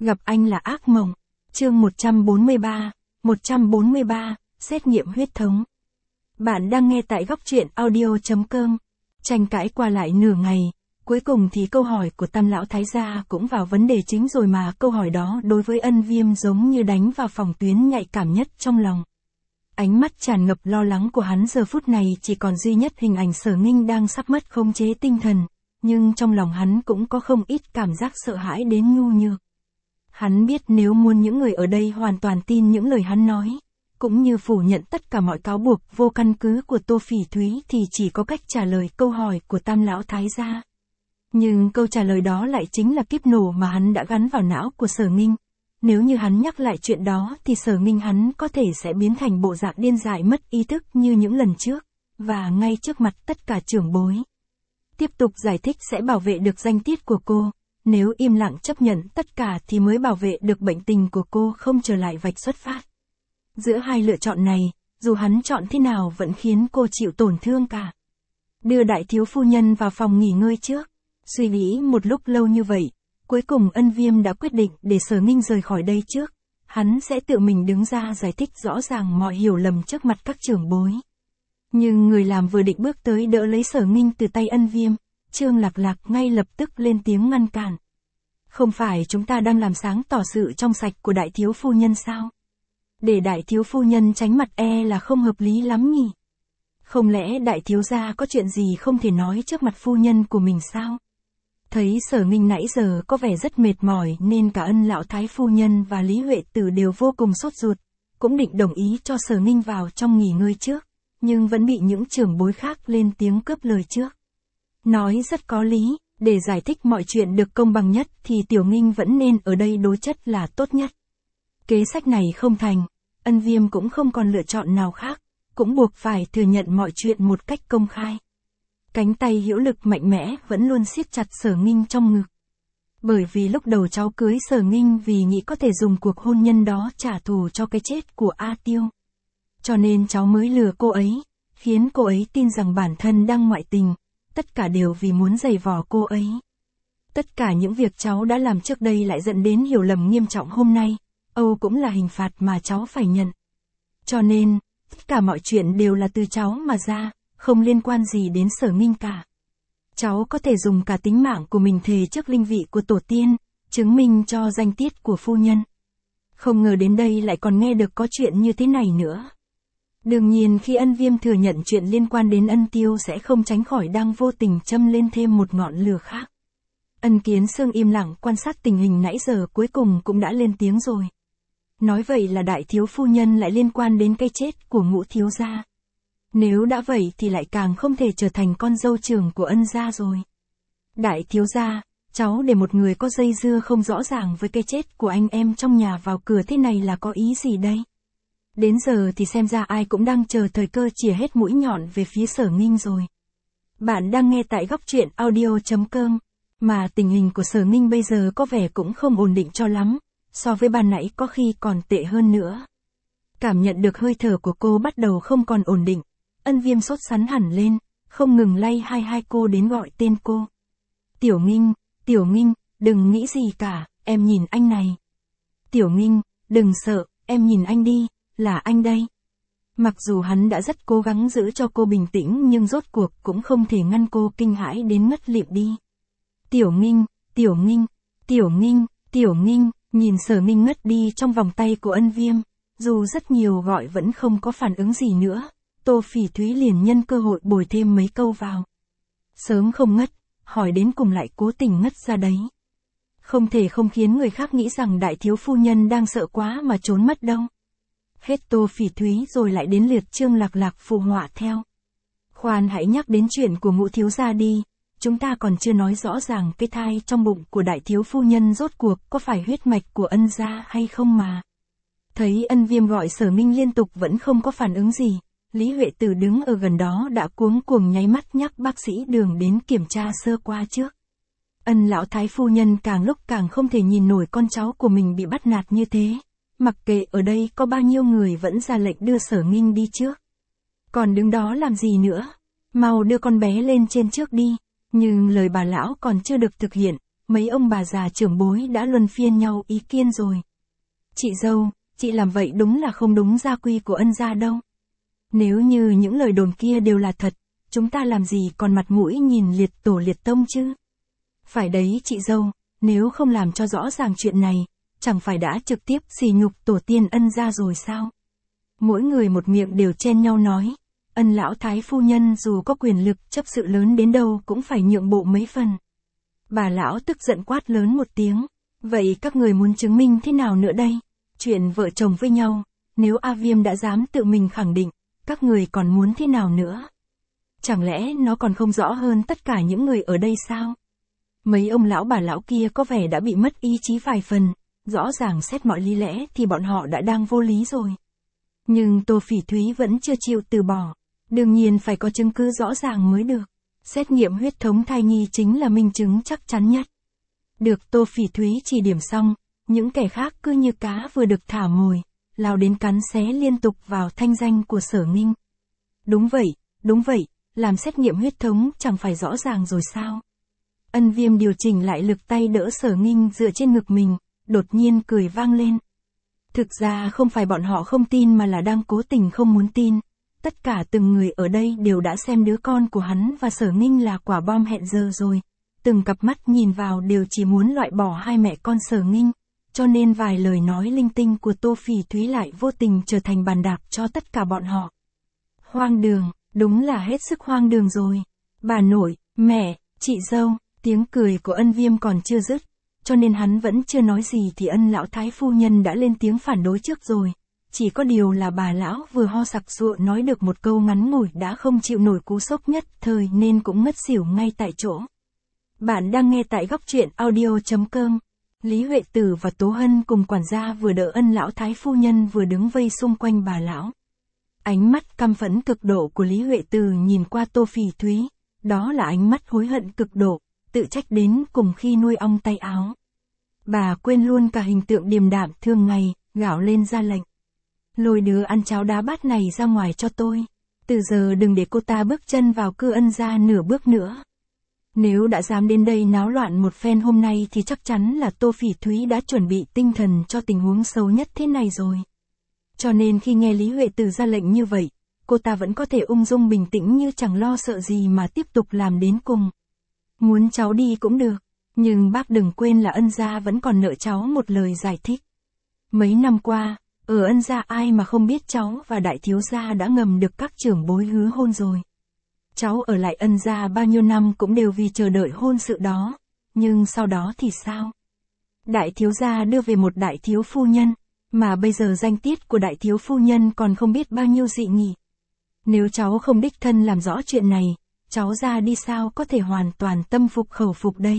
Gặp anh là ác mộng. Chương 143, xét nghiệm huyết thống. Bạn đang nghe tại góc truyện audio.com. Tranh cãi qua lại nửa ngày, cuối cùng thì câu hỏi của Tam lão thái gia cũng vào vấn đề chính rồi mà câu hỏi đó đối với Ân Viêm giống như đánh vào phòng tuyến nhạy cảm nhất trong lòng. Ánh mắt tràn ngập lo lắng của hắn giờ phút này chỉ còn duy nhất hình ảnh Sở Nghinh đang sắp mất khống chế tinh thần, nhưng trong lòng hắn cũng có không ít cảm giác sợ hãi đến nhu nhược. Hắn biết nếu muốn những người ở đây hoàn toàn tin những lời hắn nói, cũng như phủ nhận tất cả mọi cáo buộc vô căn cứ của Tô Phỉ Thúy thì chỉ có cách trả lời câu hỏi của Tam lão thái gia. Nhưng câu trả lời đó lại chính là kíp nổ mà hắn đã gắn vào não của Sở Nghinh. Nếu như hắn nhắc lại chuyện đó thì Sở Nghinh hắn có thể sẽ biến thành bộ dạng điên dại mất ý thức như những lần trước, và ngay trước mặt tất cả trưởng bối. Tiếp tục giải thích sẽ bảo vệ được danh tiết của cô, nếu im lặng chấp nhận tất cả thì mới bảo vệ được bệnh tình của cô không trở lại vạch xuất phát. Giữa hai lựa chọn này, dù hắn chọn thế nào vẫn khiến cô chịu tổn thương cả. Đưa đại thiếu phu nhân vào phòng nghỉ ngơi trước. Suy nghĩ một lúc lâu như vậy, cuối cùng Ân Viêm đã quyết định để Sở Nghinh rời khỏi đây trước. Hắn sẽ tự mình đứng ra giải thích rõ ràng mọi hiểu lầm trước mặt các trưởng bối. Nhưng người làm vừa định bước tới đỡ lấy Sở Nghinh từ tay Ân Viêm, Trương Lạc Lạc ngay lập tức lên tiếng ngăn cản. Không phải chúng ta đang làm sáng tỏ sự trong sạch của đại thiếu phu nhân sao? Để đại thiếu phu nhân tránh mặt là không hợp lý lắm nhỉ? Không lẽ đại thiếu gia có chuyện gì không thể nói trước mặt phu nhân của mình sao? Thấy Sở Nghinh nãy giờ có vẻ rất mệt mỏi nên cả Ân lão thái phu nhân và Lý Huệ Tử đều vô cùng sốt ruột, cũng định đồng ý cho Sở Nghinh vào trong nghỉ ngơi trước, nhưng vẫn bị những trưởng bối khác lên tiếng cướp lời trước. Nói rất có lý, để giải thích mọi chuyện được công bằng nhất thì Tiểu Nghinh vẫn nên ở đây đối chất là tốt nhất. Kế sách này không thành, Ân Viêm cũng không còn lựa chọn nào khác, cũng buộc phải thừa nhận mọi chuyện một cách công khai. Cánh tay hữu lực mạnh mẽ vẫn luôn siết chặt Sở Nghinh trong ngực. Bởi vì lúc đầu cháu cưới Sở Nghinh vì nghĩ có thể dùng cuộc hôn nhân đó trả thù cho cái chết của A Tiêu. Cho nên cháu mới lừa cô ấy, khiến cô ấy tin rằng bản thân đang ngoại tình, tất cả đều vì muốn giày vò cô ấy. Tất cả những việc cháu đã làm trước đây lại dẫn đến hiểu lầm nghiêm trọng hôm nay, cũng là hình phạt mà cháu phải nhận. Cho nên, tất cả mọi chuyện đều là từ cháu mà ra, không liên quan gì đến Sở Nghinh cả. Cháu có thể dùng cả tính mạng của mình thề trước linh vị của tổ tiên, chứng minh cho danh tiết của phu nhân. Không ngờ đến đây lại còn nghe được có chuyện như thế này nữa. Đương nhiên khi Ân Viêm thừa nhận chuyện liên quan đến Ân Tiêu sẽ không tránh khỏi đang vô tình châm lên thêm một ngọn lửa khác. Ân Kiến Sương im lặng quan sát tình hình nãy giờ cuối cùng cũng đã lên tiếng rồi. Nói vậy là đại thiếu phu nhân lại liên quan đến cái chết của Ngũ thiếu gia. Nếu đã vậy thì lại càng không thể trở thành con dâu trưởng của Ân gia rồi. Đại thiếu gia, cháu để một người có dây dưa không rõ ràng với cái chết của anh em trong nhà vào cửa thế này là có ý gì đây? Đến giờ thì xem ra ai cũng đang chờ thời cơ chĩa hết mũi nhọn về phía Sở Nghinh rồi. Bạn đang nghe tại góc truyện audio.com, mà tình hình của Sở Nghinh bây giờ có vẻ cũng không ổn định cho lắm, so với ban nãy có khi còn tệ hơn nữa. Cảm nhận được hơi thở của cô bắt đầu không còn ổn định, Ân Viêm sốt sắng hẳn lên, không ngừng lay hai cô đến gọi tên cô. Tiểu Nghinh, đừng nghĩ gì cả, em nhìn anh này. Tiểu Nghinh, đừng sợ, em nhìn anh đi, là anh đây. Mặc dù hắn đã rất cố gắng giữ cho cô bình tĩnh nhưng rốt cuộc cũng không thể ngăn cô kinh hãi đến ngất lịm đi. Tiểu Nghinh, nhìn Sở Nghinh ngất đi trong vòng tay của Ân Viêm, dù rất nhiều gọi vẫn không có phản ứng gì nữa, Tô Phỉ Thúy liền nhân cơ hội bồi thêm mấy câu vào. Sớm không ngất, hỏi đến cùng lại cố tình ngất ra đấy. Không thể không khiến người khác nghĩ rằng đại thiếu phu nhân đang sợ quá mà trốn mất đâu. Hết Tô Phỉ Thúy rồi lại đến lượt Trương Lạc Lạc phụ họa theo. Khoan hãy nhắc đến chuyện của Ngũ thiếu gia đi, chúng ta còn chưa nói rõ ràng cái thai trong bụng của đại thiếu phu nhân rốt cuộc có phải huyết mạch của Ân gia hay không mà. Thấy Ân Viêm gọi Sở Nghinh liên tục vẫn không có phản ứng gì, Lý Huệ Tử đứng ở gần đó đã cuống cuồng nháy mắt nhắc bác sĩ Đường đến kiểm tra sơ qua trước. Ân lão thái phu nhân càng lúc càng không thể nhìn nổi con cháu của mình bị bắt nạt như thế. Mặc kệ ở đây có bao nhiêu người vẫn ra lệnh đưa Sở Nghinh đi trước. Còn đứng đó làm gì nữa? Mau đưa con bé lên trên trước đi. Nhưng lời bà lão còn chưa được thực hiện, mấy ông bà già trưởng bối đã luân phiên nhau ý kiến rồi. Chị dâu, chị làm vậy đúng là không đúng gia quy của ân gia đâu. Nếu như những lời đồn kia đều là thật, chúng ta làm gì còn mặt mũi nhìn liệt tổ liệt tông chứ? Phải đấy chị dâu, nếu không làm cho rõ ràng chuyện này, chẳng phải đã trực tiếp sỉ nhục tổ tiên ân gia rồi sao? Mỗi người một miệng đều chen nhau nói, ân lão thái phu nhân dù có quyền lực chấp sự lớn đến đâu cũng phải nhượng bộ mấy phần. Bà lão tức giận quát lớn một tiếng, vậy các người muốn chứng minh thế nào nữa đây? Chuyện vợ chồng với nhau, nếu A Viêm đã dám tự mình khẳng định, các người còn muốn thế nào nữa? Chẳng lẽ nó còn không rõ hơn tất cả những người ở đây sao? Mấy ông lão bà lão kia có vẻ đã bị mất ý chí vài phần, rõ ràng xét mọi lý lẽ thì bọn họ đã đang vô lý rồi. Nhưng Tô Phỉ Thúy vẫn chưa chịu từ bỏ, đương nhiên phải có chứng cứ rõ ràng mới được. Xét nghiệm huyết thống thai nhi chính là minh chứng chắc chắn nhất. Được Tô Phỉ Thúy chỉ điểm xong, những kẻ khác cứ như cá vừa được thả mồi, lao đến cắn xé liên tục vào thanh danh của Sở Nghinh. Đúng vậy, làm xét nghiệm huyết thống chẳng phải rõ ràng rồi sao? Ân Viêm điều chỉnh lại lực tay đỡ Sở Nghinh dựa trên ngực mình, đột nhiên cười vang lên. Thực ra không phải bọn họ không tin mà là đang cố tình không muốn tin. Tất cả từng người ở đây đều đã xem đứa con của hắn và Sở Nghinh là quả bom hẹn giờ rồi. Từng cặp mắt nhìn vào đều chỉ muốn loại bỏ hai mẹ con Sở Nghinh. Cho nên vài lời nói linh tinh của Tô Phỉ Thúy lại vô tình trở thành bàn đạp cho tất cả bọn họ. Hoang đường, đúng là hết sức hoang đường rồi. Bà nội, mẹ, chị dâu, tiếng cười của Ân Viêm còn chưa dứt. Cho nên hắn vẫn chưa nói gì thì Ân lão thái phu nhân đã lên tiếng phản đối trước rồi. Chỉ có điều là bà lão vừa ho sặc sụa nói được một câu ngắn ngủi đã không chịu nổi cú sốc nhất thời nên cũng ngất xỉu ngay tại chỗ. Bạn đang nghe tại góc truyện audio.com. Lý Huệ Tử và Tố Hân cùng quản gia vừa đỡ Ân lão thái phu nhân vừa đứng vây xung quanh bà lão. Ánh mắt căm phẫn cực độ của Lý Huệ Tử nhìn qua Tô Phỉ Thúy, đó là ánh mắt hối hận cực độ, tự trách đến cùng khi nuôi ong tay áo. Bà quên luôn cả hình tượng điềm đạm thường ngày, gào lên ra lệnh. Lôi đứa ăn cháo đá bát này ra ngoài cho tôi. Từ giờ đừng để cô ta bước chân vào cư Ân gia nửa bước nữa. Nếu đã dám đến đây náo loạn một phen hôm nay thì chắc chắn là Tô Phỉ Thúy đã chuẩn bị tinh thần cho tình huống xấu nhất thế này rồi. Cho nên khi nghe Lý Huệ Tử ra lệnh như vậy, cô ta vẫn có thể ung dung bình tĩnh như chẳng lo sợ gì mà tiếp tục làm đến cùng. Muốn cháu đi cũng được, nhưng bác đừng quên là Ân gia vẫn còn nợ cháu một lời giải thích. Mấy năm qua, ở Ân gia ai mà không biết cháu và đại thiếu gia đã ngầm được các trưởng bối hứa hôn rồi. Cháu ở lại Ân gia bao nhiêu năm cũng đều vì chờ đợi hôn sự đó, nhưng sau đó thì sao? Đại thiếu gia đưa về một đại thiếu phu nhân, mà bây giờ danh tiết của đại thiếu phu nhân còn không biết bao nhiêu dị nghị. Nếu cháu không đích thân làm rõ chuyện này, cháu ra đi sao có thể hoàn toàn tâm phục khẩu phục đây?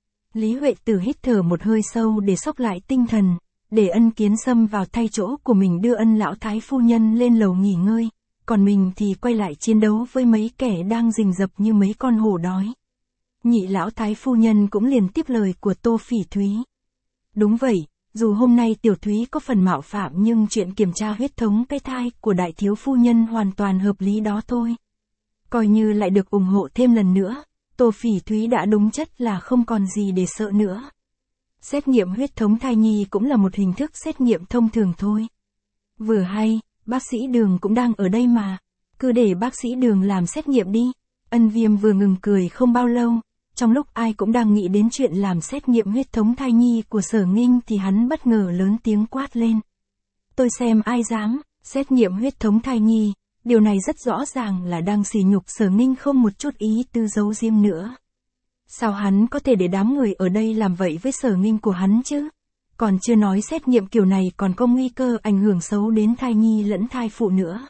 Lý Huệ Tử hít thở một hơi sâu để xốc lại tinh thần, để Ân Kiến Sâm vào thay chỗ của mình đưa Ân lão thái phu nhân lên lầu nghỉ ngơi, còn mình thì quay lại chiến đấu với mấy kẻ đang rình rập như mấy con hổ đói. Nhị lão thái phu nhân cũng liền tiếp lời của Tô Phỉ Thúy. Đúng vậy, dù hôm nay Tiểu Thúy có phần mạo phạm nhưng chuyện kiểm tra huyết thống cái thai của đại thiếu phu nhân hoàn toàn hợp lý đó thôi. Coi như lại được ủng hộ thêm lần nữa, Tô Phỉ Thúy đã đúng chất là không còn gì để sợ nữa. Xét nghiệm huyết thống thai nhi cũng là một hình thức xét nghiệm thông thường thôi. Vừa hay, bác sĩ Đường cũng đang ở đây mà, cứ để bác sĩ Đường làm xét nghiệm đi. Ân Viêm vừa ngừng cười không bao lâu, trong lúc ai cũng đang nghĩ đến chuyện làm xét nghiệm huyết thống thai nhi của Sở Nghinh thì hắn bất ngờ lớn tiếng quát lên. Tôi xem ai dám, xét nghiệm huyết thống thai nhi, điều này rất rõ ràng là đang sỉ nhục Sở Nghinh không một chút ý tư giấu diêm nữa. Sao hắn có thể để đám người ở đây làm vậy với Sở Nghinh của hắn chứ? Còn chưa nói xét nghiệm kiểu này còn có nguy cơ ảnh hưởng xấu đến thai nhi lẫn thai phụ nữa.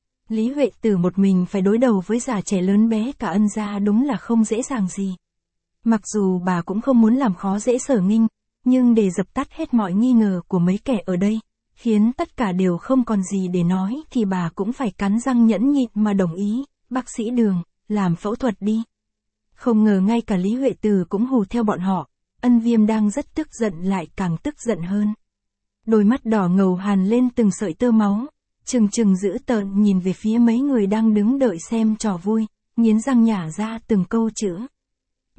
Lý Huệ Tử một mình phải đối đầu với già trẻ lớn bé cả Ân gia đúng là không dễ dàng gì. Mặc dù bà cũng không muốn làm khó dễ Sở Nghinh, nhưng để dập tắt hết mọi nghi ngờ của mấy kẻ ở đây, khiến tất cả đều không còn gì để nói thì bà cũng phải cắn răng nhẫn nhịn mà đồng ý. Bác sĩ Đường, làm phẫu thuật đi. Không ngờ ngay cả Lý Huệ Tử cũng hù theo bọn họ. Ân Viêm đang rất tức giận lại càng tức giận hơn. Đôi mắt đỏ ngầu hàn lên từng sợi tơ máu, trừng trừng dữ tợn nhìn về phía mấy người đang đứng đợi xem trò vui, nghiến răng nhả ra từng câu chữ.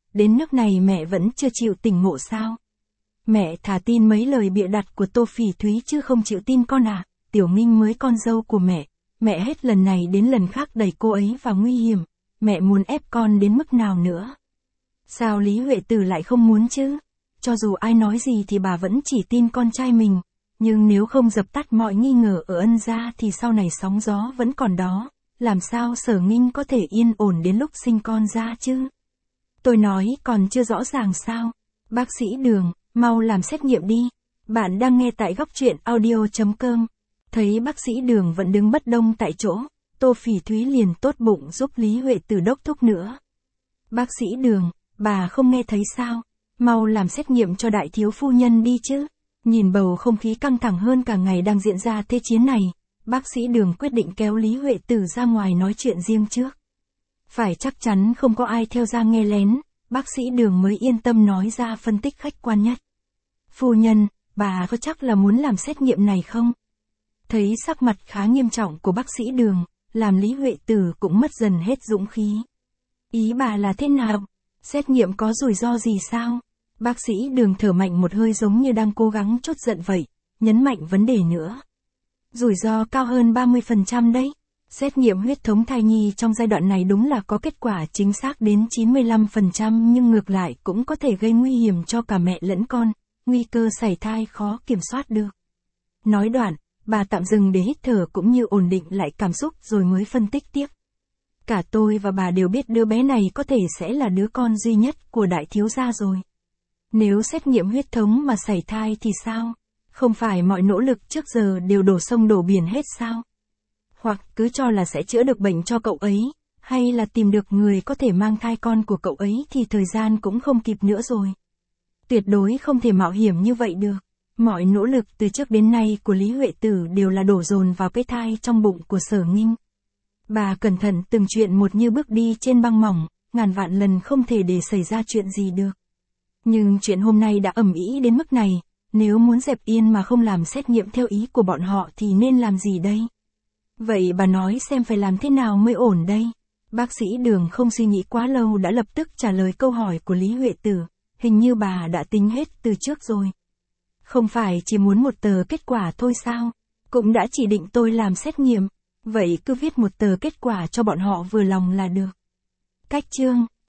đến nước này mẹ vẫn chưa chịu tỉnh ngộ sao? Mẹ thà tin mấy lời bịa đặt của Tô Phỉ Thúy chứ không chịu tin con à? Tiểu Nghinh mới con dâu của mẹ hết lần này đến lần khác đẩy cô ấy vào nguy hiểm, mẹ muốn ép con đến mức nào nữa? Sao Lý Huệ Tử lại không muốn chứ? Cho dù ai nói gì thì bà vẫn chỉ tin con trai mình, nhưng nếu không dập tắt mọi nghi ngờ ở Ân gia thì sau này sóng gió vẫn còn đó, làm sao Sở Nghinh có thể yên ổn đến lúc sinh con ra chứ? Tôi nói còn chưa rõ ràng sao? Bác sĩ Đường, mau làm xét nghiệm đi. Bạn đang nghe tại góc truyện audio.com. Thấy bác sĩ Đường vẫn đứng bất động tại chỗ, Tô Phỉ Thúy liền tốt bụng giúp Lý Huệ Tử đốc thúc nữa. Bác sĩ Đường, bà không nghe thấy sao? Mau làm xét nghiệm cho đại thiếu phu nhân đi chứ. Nhìn bầu không khí căng thẳng hơn cả ngày đang diễn ra thế chiến này, bác sĩ Đường quyết định kéo Lý Huệ Tử ra ngoài nói chuyện riêng trước. Phải chắc chắn không có ai theo ra nghe lén, bác sĩ Đường mới yên tâm nói ra phân tích khách quan nhất. Phu nhân, bà có chắc là muốn làm xét nghiệm này không? Thấy sắc mặt khá nghiêm trọng của bác sĩ Đường, làm Lý Huệ Tử cũng mất dần hết dũng khí. Ý bà là thế nào? Xét nghiệm có rủi ro gì sao? Bác sĩ Đường thở mạnh một hơi giống như đang cố gắng trút giận vậy, nhấn mạnh vấn đề nữa. Rủi ro cao hơn 30% đấy. Xét nghiệm huyết thống thai nhi trong giai đoạn này đúng là có kết quả chính xác đến 95% nhưng ngược lại cũng có thể gây nguy hiểm cho cả mẹ lẫn con, nguy cơ sảy thai khó kiểm soát được. Nói đoạn, bà tạm dừng để hít thở cũng như ổn định lại cảm xúc rồi mới phân tích tiếp. Cả tôi và bà đều biết đứa bé này có thể sẽ là đứa con duy nhất của đại thiếu gia rồi. Nếu xét nghiệm huyết thống mà sảy thai thì sao? Không phải mọi nỗ lực trước giờ đều đổ sông đổ biển hết sao? Hoặc cứ cho là sẽ chữa được bệnh cho cậu ấy, hay là tìm được người có thể mang thai con của cậu ấy thì thời gian cũng không kịp nữa rồi. Tuyệt đối không thể mạo hiểm như vậy được. Mọi nỗ lực từ trước đến nay của Lý Huệ Tử đều là đổ dồn vào cái thai trong bụng của Sở Nghinh. Bà cẩn thận từng chuyện một như bước đi trên băng mỏng, ngàn vạn lần không thể để xảy ra chuyện gì được. Nhưng chuyện hôm nay đã ầm ĩ đến mức này, nếu muốn dẹp yên mà không làm xét nghiệm theo ý của bọn họ thì nên làm gì đây? Vậy bà nói xem phải làm thế nào mới ổn đây? Bác sĩ Đường không suy nghĩ quá lâu đã lập tức trả lời câu hỏi của Lý Huệ Tử, hình như bà đã tính hết từ trước rồi. Không phải chỉ muốn một tờ kết quả thôi sao? Cũng đã chỉ định tôi làm xét nghiệm, vậy cứ viết một tờ kết quả cho bọn họ vừa lòng là được. Cách chương